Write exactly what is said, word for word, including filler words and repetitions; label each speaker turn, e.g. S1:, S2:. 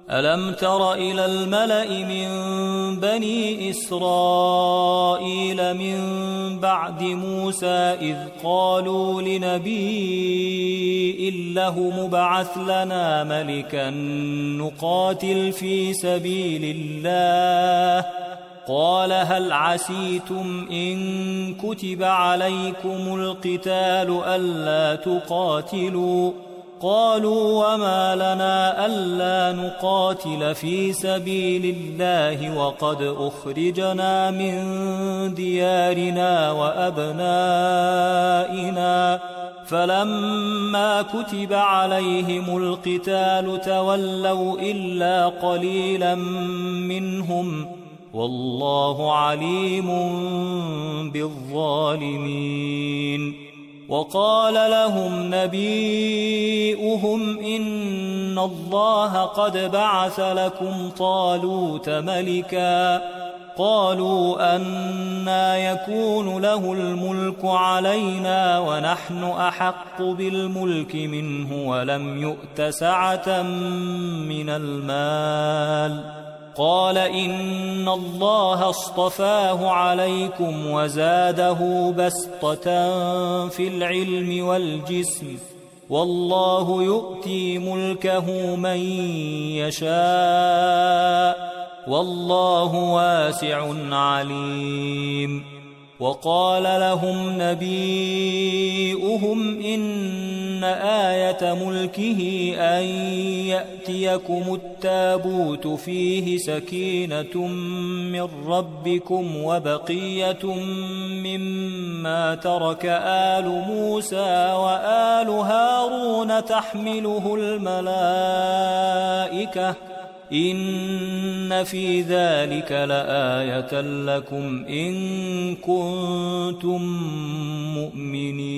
S1: ألم تر إلى الملأ من بني إسرائيل من بعد موسى إذ قالوا لنبي له مبعث لنا ملكا نقاتل في سبيل الله قال هل عسيتم إن كتب عليكم القتال ألا تقاتلوا قالوا وما لنا ألا نقاتل في سبيل الله وقد أخرجنا من ديارنا وأبنائنا فلما كتب عليهم القتال تولوا إلا قليلا منهم والله عليم بالظالمين. وقال لهم نبيؤهم إن الله قد بعث لكم طالوت ملكا قالوا أنى يكون له الملك علينا ونحن أحق بالملك منه ولم يؤت سعة من المال قال إن الله اصطفاه عليكم وزاده بسطة في العلم والجسم والله يؤتي ملكه من يشاء والله واسع عليم. وقال لهم نبيؤهم إن آية ملكه أن يأتيكم التابوت فيه سكينة من ربكم وبقية مما ترك آل موسى وآل هارون تحمله الملائكة إن في ذلك لآية لكم إن كنتم مؤمنين.